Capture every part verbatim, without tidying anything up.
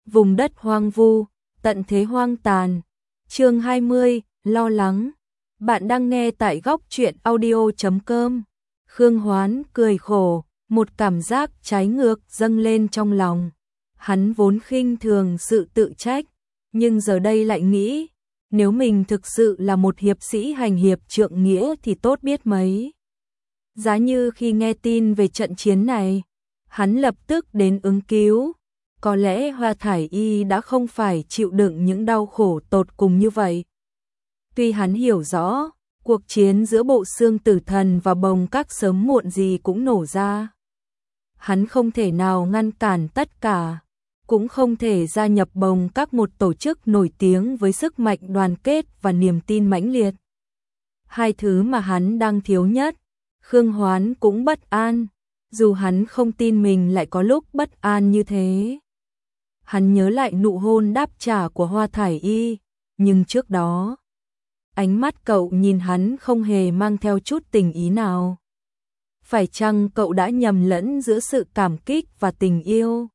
vùng đất hoang vu, tận thế hoang tàn. Chương hai mươi, lo lắng. Bạn đang nghe tại góc truyện audio chấm com. Khương Hoán cười khổ, một cảm giác trái ngược dâng lên trong lòng. Hắn vốn khinh thường sự tự trách, nhưng giờ đây lại nghĩ, nếu mình thực sự là một hiệp sĩ hành hiệp trượng nghĩa thì tốt biết mấy. Giá như khi nghe tin về trận chiến này, hắn lập tức đến ứng cứu, có lẽ Hoa Thải Y đã không phải chịu đựng những đau khổ tột cùng như vậy. Tuy hắn hiểu rõ, cuộc chiến giữa bộ xương tử thần và bồng các sớm muộn gì cũng nổ ra. Hắn không thể nào ngăn cản tất cả, cũng không thể gia nhập bồng các một tổ chức nổi tiếng với sức mạnh đoàn kết và niềm tin mãnh liệt. Hai thứ mà hắn đang thiếu nhất, Khương Hoán cũng bất an, dù hắn không tin mình lại có lúc bất an như thế. Hắn nhớ lại nụ hôn đáp trả của Hoa Thải Y, nhưng trước đó, ánh mắt cậu nhìn hắn không hề mang theo chút tình ý nào. Phải chăng cậu đã nhầm lẫn giữa sự cảm kích và tình yêu?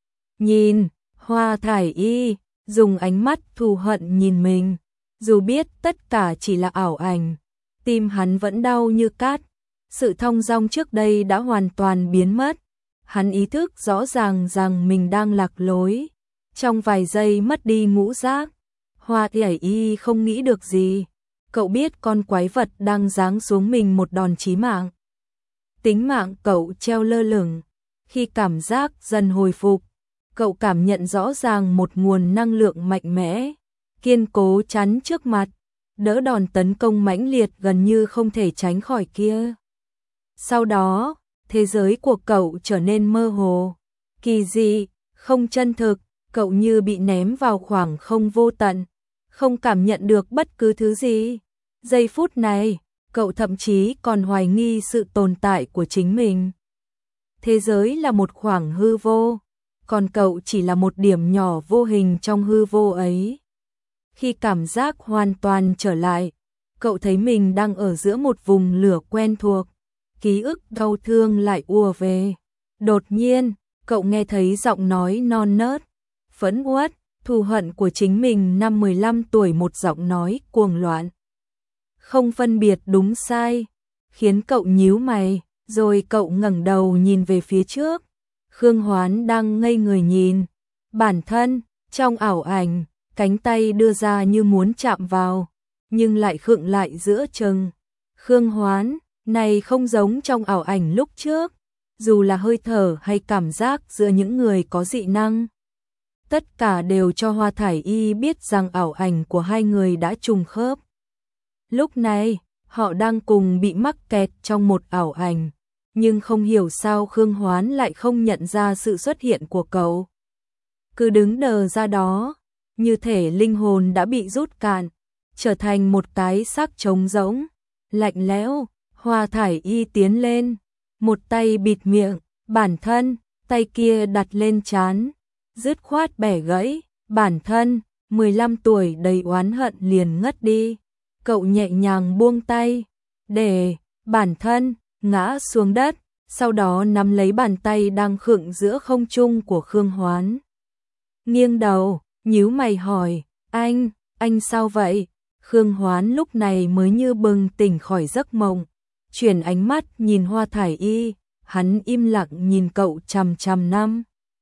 Nhìn, Hoa Thải Y dùng ánh mắt thù hận nhìn mình, dù biết tất cả chỉ là ảo ảnh, tim hắn vẫn đau như cát. Sự thong dong trước đây đã hoàn toàn biến mất. Hắn ý thức rõ ràng rằng mình đang lạc lối. Trong vài giây mất đi ngũ giác, Hoa Thải Y không nghĩ được gì. Cậu biết con quái vật đang giáng xuống mình một đòn chí mạng. Tính mạng cậu treo lơ lửng. Khi cảm giác dần hồi phục, cậu cảm nhận rõ ràng một nguồn năng lượng mạnh mẽ, kiên cố chắn trước mặt, đỡ đòn tấn công mãnh liệt gần như không thể tránh khỏi kia. Sau đó, thế giới của cậu trở nên mơ hồ, kỳ dị, không chân thực, cậu như bị ném vào khoảng không vô tận, không cảm nhận được bất cứ thứ gì. Giây phút này, cậu thậm chí còn hoài nghi sự tồn tại của chính mình. Thế giới là một khoảng hư vô, còn cậu chỉ là một điểm nhỏ vô hình trong hư vô ấy. Khi cảm giác hoàn toàn trở lại, cậu thấy mình đang ở giữa một vùng lửa quen thuộc. Ký ức đau thương lại ùa về. Đột nhiên, cậu nghe thấy giọng nói non nớt, phẫn uất, thù hận của chính mình năm mười lăm tuổi, một giọng nói cuồng loạn, không phân biệt đúng sai, khiến cậu nhíu mày, rồi cậu ngẩng đầu nhìn về phía trước. Khương Hoán đang ngây người nhìn bản thân, trong ảo ảnh, cánh tay đưa ra như muốn chạm vào, nhưng lại khựng lại giữa chừng. Khương Hoán này không giống trong ảo ảnh lúc trước, dù là hơi thở hay cảm giác giữa những người có dị năng. Tất cả đều cho Hoa Thải Y biết rằng ảo ảnh của hai người đã trùng khớp. Lúc này, họ đang cùng bị mắc kẹt trong một ảo ảnh, nhưng không hiểu sao Khương Hoán lại không nhận ra sự xuất hiện của cậu. Cứ đứng đờ ra đó, như thể linh hồn đã bị rút cạn, trở thành một cái xác trống rỗng, lạnh lẽo. Hoa Thải Y tiến lên, một tay bịt miệng bản thân, tay kia đặt lên trán, dứt khoát bẻ gãy bản thân. Mười lăm tuổi đầy oán hận liền ngất đi. Cậu nhẹ nhàng buông tay, để bản thân ngã xuống đất, sau đó nắm lấy bàn tay đang khựng giữa không trung của Khương Hoán. Nghiêng đầu, nhíu mày hỏi, anh, anh sao vậy? Khương Hoán lúc này mới như bừng tỉnh khỏi giấc mộng, chuyển ánh mắt nhìn Hoa Thải Y, hắn im lặng nhìn cậu chằm chằm năm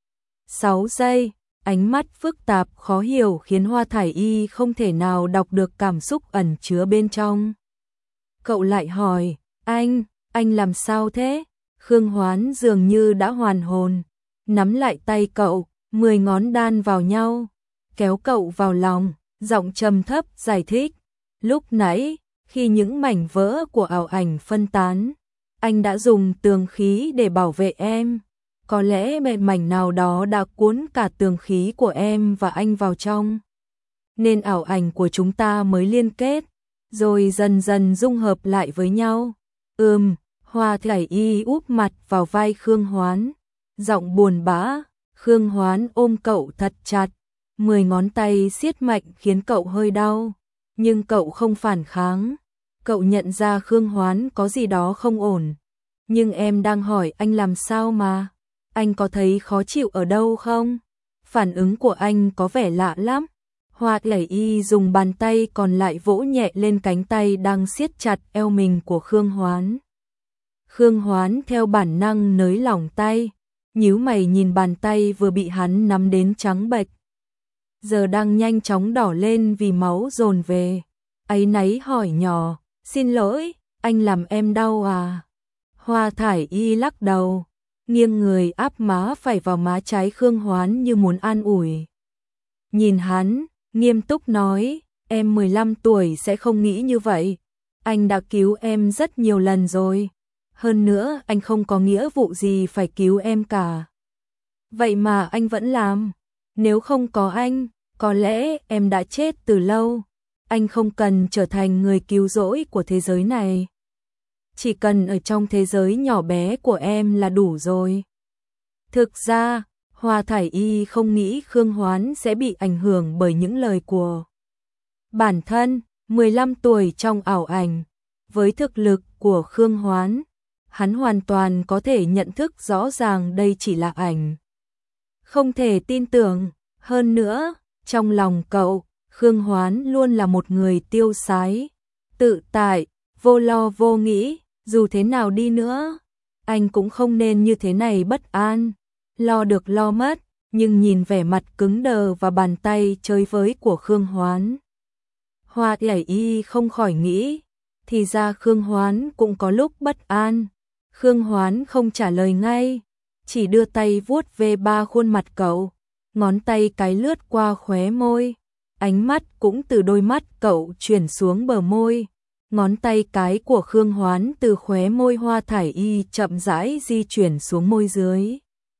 sáu giây, ánh mắt phức tạp khó hiểu khiến Hoa Thải Y không thể nào đọc được cảm xúc ẩn chứa bên trong. Cậu lại hỏi, anh, anh làm sao thế? Khương Hoán dường như đã hoàn hồn, nắm lại tay cậu, mười ngón đan vào nhau, kéo cậu vào lòng, giọng trầm thấp giải thích, lúc nãy, khi những mảnh vỡ của ảo ảnh phân tán, anh đã dùng tường khí để bảo vệ em. Có lẽ mệnh mảnh nào đó đã cuốn cả tường khí của em và anh vào trong, nên ảo ảnh của chúng ta mới liên kết, rồi dần dần dung hợp lại với nhau. Ừm, Hoa Thải Y úp mặt vào vai Khương Hoán, giọng buồn bã. Khương Hoán ôm cậu thật chặt, mười ngón tay siết mạnh khiến cậu hơi đau, nhưng cậu không phản kháng. Cậu nhận ra Khương Hoán có gì đó không ổn. Nhưng em đang hỏi anh làm sao mà? Anh có thấy khó chịu ở đâu không? phản ứng của anh có vẻ lạ lắm. Hoa Thải Y dùng bàn tay còn lại vỗ nhẹ lên cánh tay đang siết chặt eo mình của Khương Hoán. Khương Hoán theo bản năng nới lỏng tay, nhíu mày nhìn bàn tay vừa bị hắn nắm đến trắng bệch, giờ đang nhanh chóng đỏ lên vì máu dồn về. Áy náy hỏi nhỏ, xin lỗi, anh làm em đau à? Hoa Thải Y lắc đầu, nghiêng người áp má phải vào má trái Khương Hoán như muốn an ủi. Nhìn hắn, nghiêm túc nói, em mười lăm tuổi sẽ không nghĩ như vậy. Anh đã cứu em rất nhiều lần rồi. Hơn nữa anh không có nghĩa vụ gì phải cứu em cả. Vậy mà anh vẫn làm. Nếu không có anh, có lẽ em đã chết từ lâu. Anh không cần trở thành người cứu rỗi của thế giới này. Chỉ cần ở trong thế giới nhỏ bé của em là đủ rồi. Thực ra, Hoa Thải Y không nghĩ Khương Hoán sẽ bị ảnh hưởng bởi những lời của bản thân. Mười lăm tuổi trong ảo ảnh, với thực lực của Khương Hoán, hắn hoàn toàn có thể nhận thức rõ ràng đây chỉ là ảnh. Không thể tin tưởng. Hơn nữa, trong lòng cậu, Khương Hoán luôn là một người tiêu sái, tự tại, vô lo vô nghĩ. Dù thế nào đi nữa, anh cũng không nên như thế này bất an, lo được lo mất. Nhưng nhìn vẻ mặt cứng đờ và bàn tay chơi với của Khương Hoán, Hoa Thải Y không khỏi nghĩ, thì ra Khương Hoán cũng có lúc bất an. Khương Hoán không trả lời ngay, chỉ đưa tay vuốt về ba khuôn mặt cậu, ngón tay cái lướt qua khóe môi, ánh mắt cũng từ đôi mắt cậu chuyển xuống bờ môi. Ngón tay cái của Khương Hoán từ khóe môi Hoa Thải Y chậm rãi di chuyển xuống môi dưới.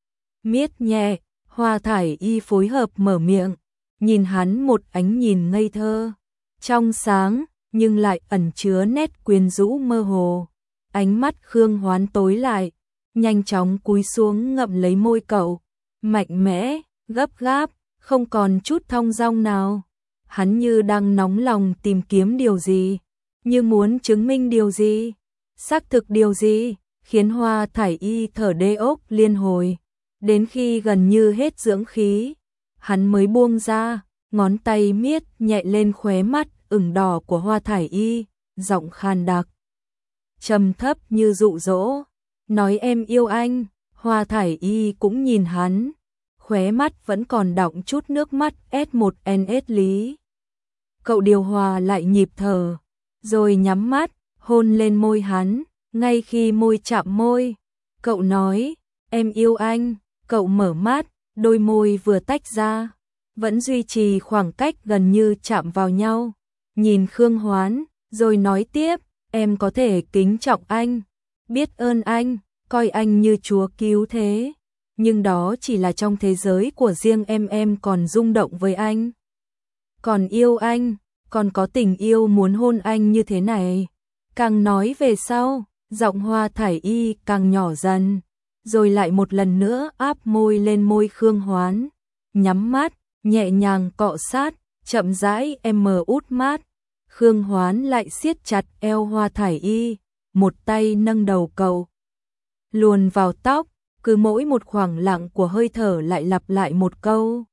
Miết nhẹ, Hoa Thải Y phối hợp mở miệng, nhìn hắn một ánh nhìn ngây thơ, trong sáng, nhưng lại ẩn chứa nét quyến rũ mơ hồ. Ánh mắt Khương Hoán tối lại, nhanh chóng cúi xuống ngậm lấy môi cậu, mạnh mẽ, gấp gáp, không còn chút thong dong nào. Hắn như đang nóng lòng tìm kiếm điều gì, như muốn chứng minh điều gì, xác thực điều gì, khiến Hoa Thải Y thở đê ốc liên hồi. Đến khi gần như hết dưỡng khí, hắn mới buông ra, ngón tay miết nhẹ lên khóe mắt ửng đỏ của Hoa Thải Y, giọng khan đặc, trầm thấp như dụ dỗ, nói em yêu anh. Hoa Thải Y cũng nhìn hắn, khóe mắt vẫn còn đọng chút nước mắt S một N S lý. Cậu điều hòa lại nhịp thở, rồi nhắm mắt, hôn lên môi hắn. Ngay khi môi chạm môi, cậu nói, em yêu anh. Cậu mở mắt, đôi môi vừa tách ra, vẫn duy trì khoảng cách gần như chạm vào nhau. Nhìn Khương Hoán, rồi nói tiếp, em có thể kính trọng anh, biết ơn anh, coi anh như chúa cứu thế. Nhưng đó chỉ là trong thế giới của riêng em, em còn rung động với anh, còn yêu anh, còn có tình yêu muốn hôn anh như thế này. Càng nói về sau, giọng Hoa Thải Y càng nhỏ dần, rồi lại một lần nữa áp môi lên môi Khương Hoán, nhắm mắt, nhẹ nhàng cọ sát, chậm rãi em mờ út mát. Khương Hoán lại siết chặt eo Hoa Thải Y, một tay nâng đầu cậu, luồn vào tóc, cứ mỗi một khoảng lặng của hơi thở lại lặp lại một câu.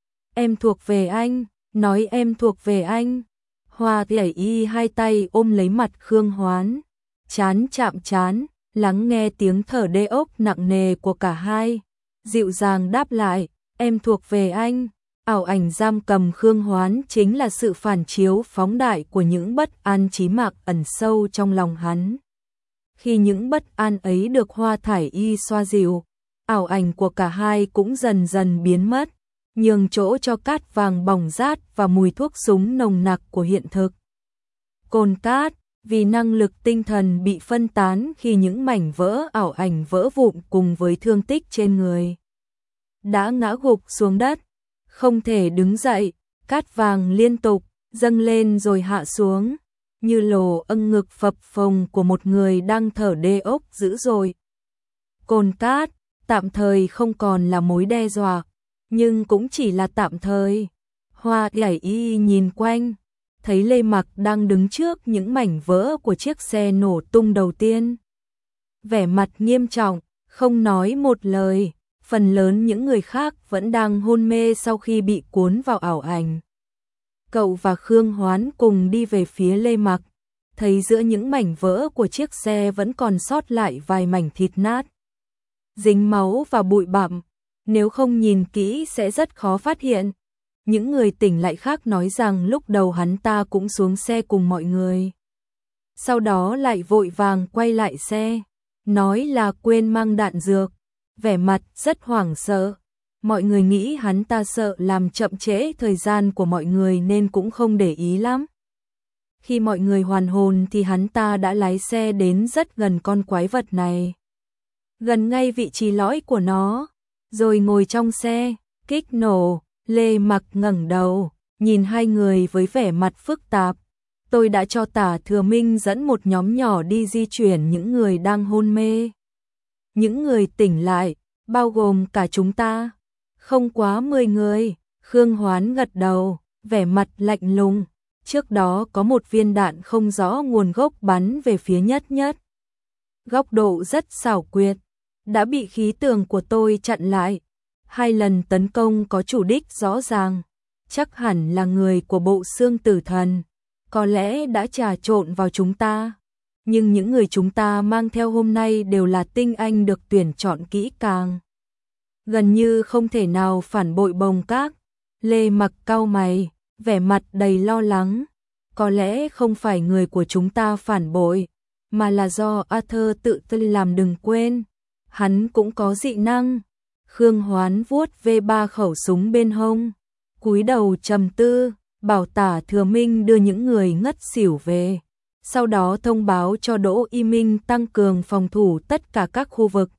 Em thuộc về anh, nói em thuộc về anh. Hoa Thải Y hai tay ôm lấy mặt Khương Hoán, chán chạm chán, lắng nghe tiếng thở đê ốc nặng nề của cả hai, dịu dàng đáp lại, em thuộc về anh. Ảo ảnh giam cầm Khương Hoán chính là sự phản chiếu phóng đại của những bất an chí mạng ẩn sâu trong lòng hắn. Khi những bất an ấy được Hoa Thải Y xoa dịu, ảo ảnh của cả hai cũng dần dần biến mất, nhường chỗ cho cát vàng bỏng rát và mùi thuốc súng nồng nặc của hiện thực. Cồn cát, vì năng lực tinh thần bị phân tán khi những mảnh vỡ ảo ảnh vỡ vụn cùng với thương tích trên người, đã ngã gục xuống đất, không thể đứng dậy. Cát vàng liên tục dâng lên rồi hạ xuống, như lồ âng ngực phập phồng của một người đang thở đê ốc dữ dội. Cồn cát tạm thời không còn là mối đe dọa, nhưng cũng chỉ là tạm thời. Hoa Thải Y nhìn quanh, thấy Lê Mặc đang đứng trước những mảnh vỡ của chiếc xe nổ tung đầu tiên. Vẻ mặt nghiêm trọng, không nói một lời, phần lớn những người khác vẫn đang hôn mê sau khi bị cuốn vào ảo ảnh. Cậu và Khương Hoán cùng đi về phía Lê Mặc, thấy giữa những mảnh vỡ của chiếc xe vẫn còn sót lại vài mảnh thịt nát, dính máu và bụi bặm, nếu không nhìn kỹ sẽ rất khó phát hiện. Những người tỉnh lại khác nói rằng lúc đầu hắn ta cũng xuống xe cùng mọi người, sau đó lại vội vàng quay lại xe, nói là quên mang đạn dược, vẻ mặt rất hoảng sợ. Mọi người nghĩ hắn ta sợ làm chậm trễ thời gian của mọi người nên cũng không để ý lắm. Khi mọi người hoàn hồn thì hắn ta đã lái xe đến rất gần con quái vật này, gần ngay vị trí lõi của nó, rồi ngồi trong xe, kích nổ. Lê Mặc ngẩng đầu, nhìn hai người với vẻ mặt phức tạp. Tôi đã cho Tả Thừa Minh dẫn một nhóm nhỏ đi di chuyển những người đang hôn mê. Những người tỉnh lại, bao gồm cả chúng ta, không quá mười người. Khương Hoán gật đầu, vẻ mặt lạnh lùng. Trước đó có một viên đạn không rõ nguồn gốc bắn về phía Nhất Nhất. Góc độ rất xảo quyệt, đã bị khí tường của tôi chặn lại. Hai lần tấn công có chủ đích rõ ràng, chắc hẳn là người của bộ xương tử thần, có lẽ đã trà trộn vào chúng ta. Nhưng những người chúng ta mang theo hôm nay đều là tinh anh được tuyển chọn kỹ càng, gần như không thể nào phản bội Bồng Các. Lê Mặc cau mày, vẻ mặt đầy lo lắng. Có lẽ không phải người của chúng ta phản bội, mà là do Arthur tự thân làm. Đừng quên, hắn cũng có dị năng. Khương Hoán vuốt về ba khẩu súng bên hông, cúi đầu trầm tư, bảo Tả Thừa Minh đưa những người ngất xỉu về, sau đó thông báo cho Đỗ Y Minh tăng cường phòng thủ tất cả các khu vực.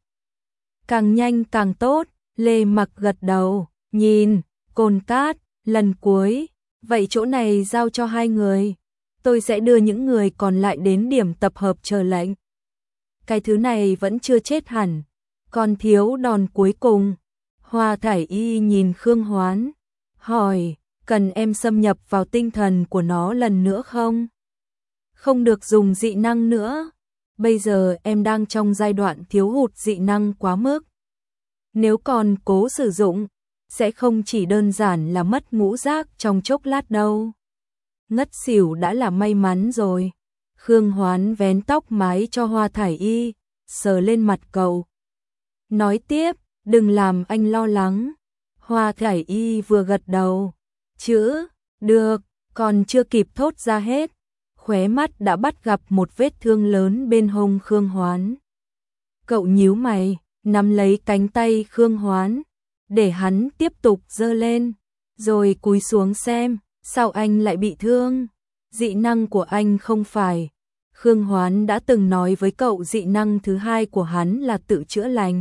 Càng nhanh càng tốt. Lê Mặc gật đầu, nhìn, Cồn Cát, lần cuối, vậy chỗ này giao cho hai người, tôi sẽ đưa những người còn lại đến điểm tập hợp chờ lệnh. Cái thứ này vẫn chưa chết hẳn, còn thiếu đòn cuối cùng. Hoa Thải Y nhìn Khương Hoán, hỏi, cần em xâm nhập vào tinh thần của nó lần nữa không? Không được dùng dị năng nữa, bây giờ em đang trong giai đoạn thiếu hụt dị năng quá mức. Nếu còn cố sử dụng, sẽ không chỉ đơn giản là mất ngũ giác trong chốc lát đâu. Ngất xỉu đã là may mắn rồi. Khương Hoán vén tóc mái cho Hoa Thải Y, sờ lên mặt cậu, nói tiếp, đừng làm anh lo lắng. Hoa Thải Y vừa gật đầu, chữ, được, còn chưa kịp thốt ra hết, khóe mắt đã bắt gặp một vết thương lớn bên hông Khương Hoán. Cậu nhíu mày, nắm lấy cánh tay Khương Hoán, để hắn tiếp tục giơ lên, rồi cúi xuống xem, sao anh lại bị thương? Dị năng của anh không phải. Khương Hoán đã từng nói với cậu dị năng thứ hai của hắn là tự chữa lành.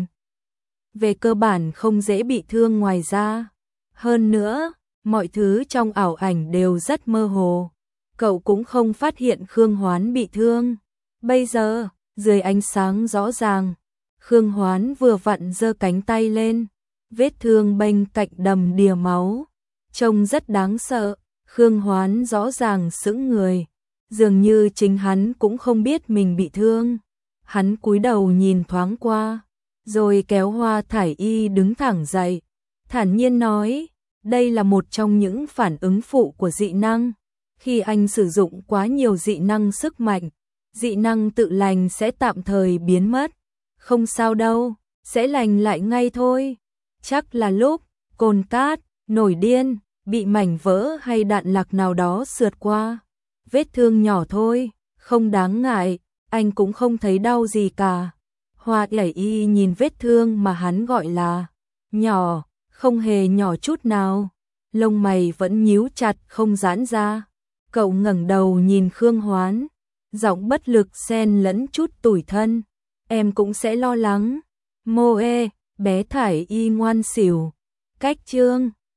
Về cơ bản không dễ bị thương ngoài ra. Hơn nữa, mọi thứ trong ảo ảnh đều rất mơ hồ. Cậu cũng không phát hiện Khương Hoán bị thương. Bây giờ, dưới ánh sáng rõ ràng, Khương Hoán vừa vặn giơ cánh tay lên, vết thương bên cạnh đầm đìa máu, trông rất đáng sợ. Khương Hoán rõ ràng sững người, dường như chính hắn cũng không biết mình bị thương. Hắn cúi đầu nhìn thoáng qua, rồi kéo Hoa Thải Y đứng thẳng dậy, thản nhiên nói, đây là một trong những phản ứng phụ của dị năng. Khi anh sử dụng quá nhiều dị năng sức mạnh, dị năng tự lành sẽ tạm thời biến mất. Không sao đâu, sẽ lành lại ngay thôi. Chắc là lúc Cồn Cát nổi điên, bị mảnh vỡ hay đạn lạc nào đó sượt qua. Vết thương nhỏ thôi, không đáng ngại, anh cũng không thấy đau gì cả. Hoa Thải Y nhìn vết thương mà hắn gọi là nhỏ, không hề nhỏ chút nào. Lông mày vẫn nhíu chặt không giãn ra. Cậu ngẩng đầu nhìn Khương Hoán, giọng bất lực xen lẫn chút tủi thân. Em cũng sẽ lo lắng. Mô ê, bé Thải Y ngoan xỉu. Cách chương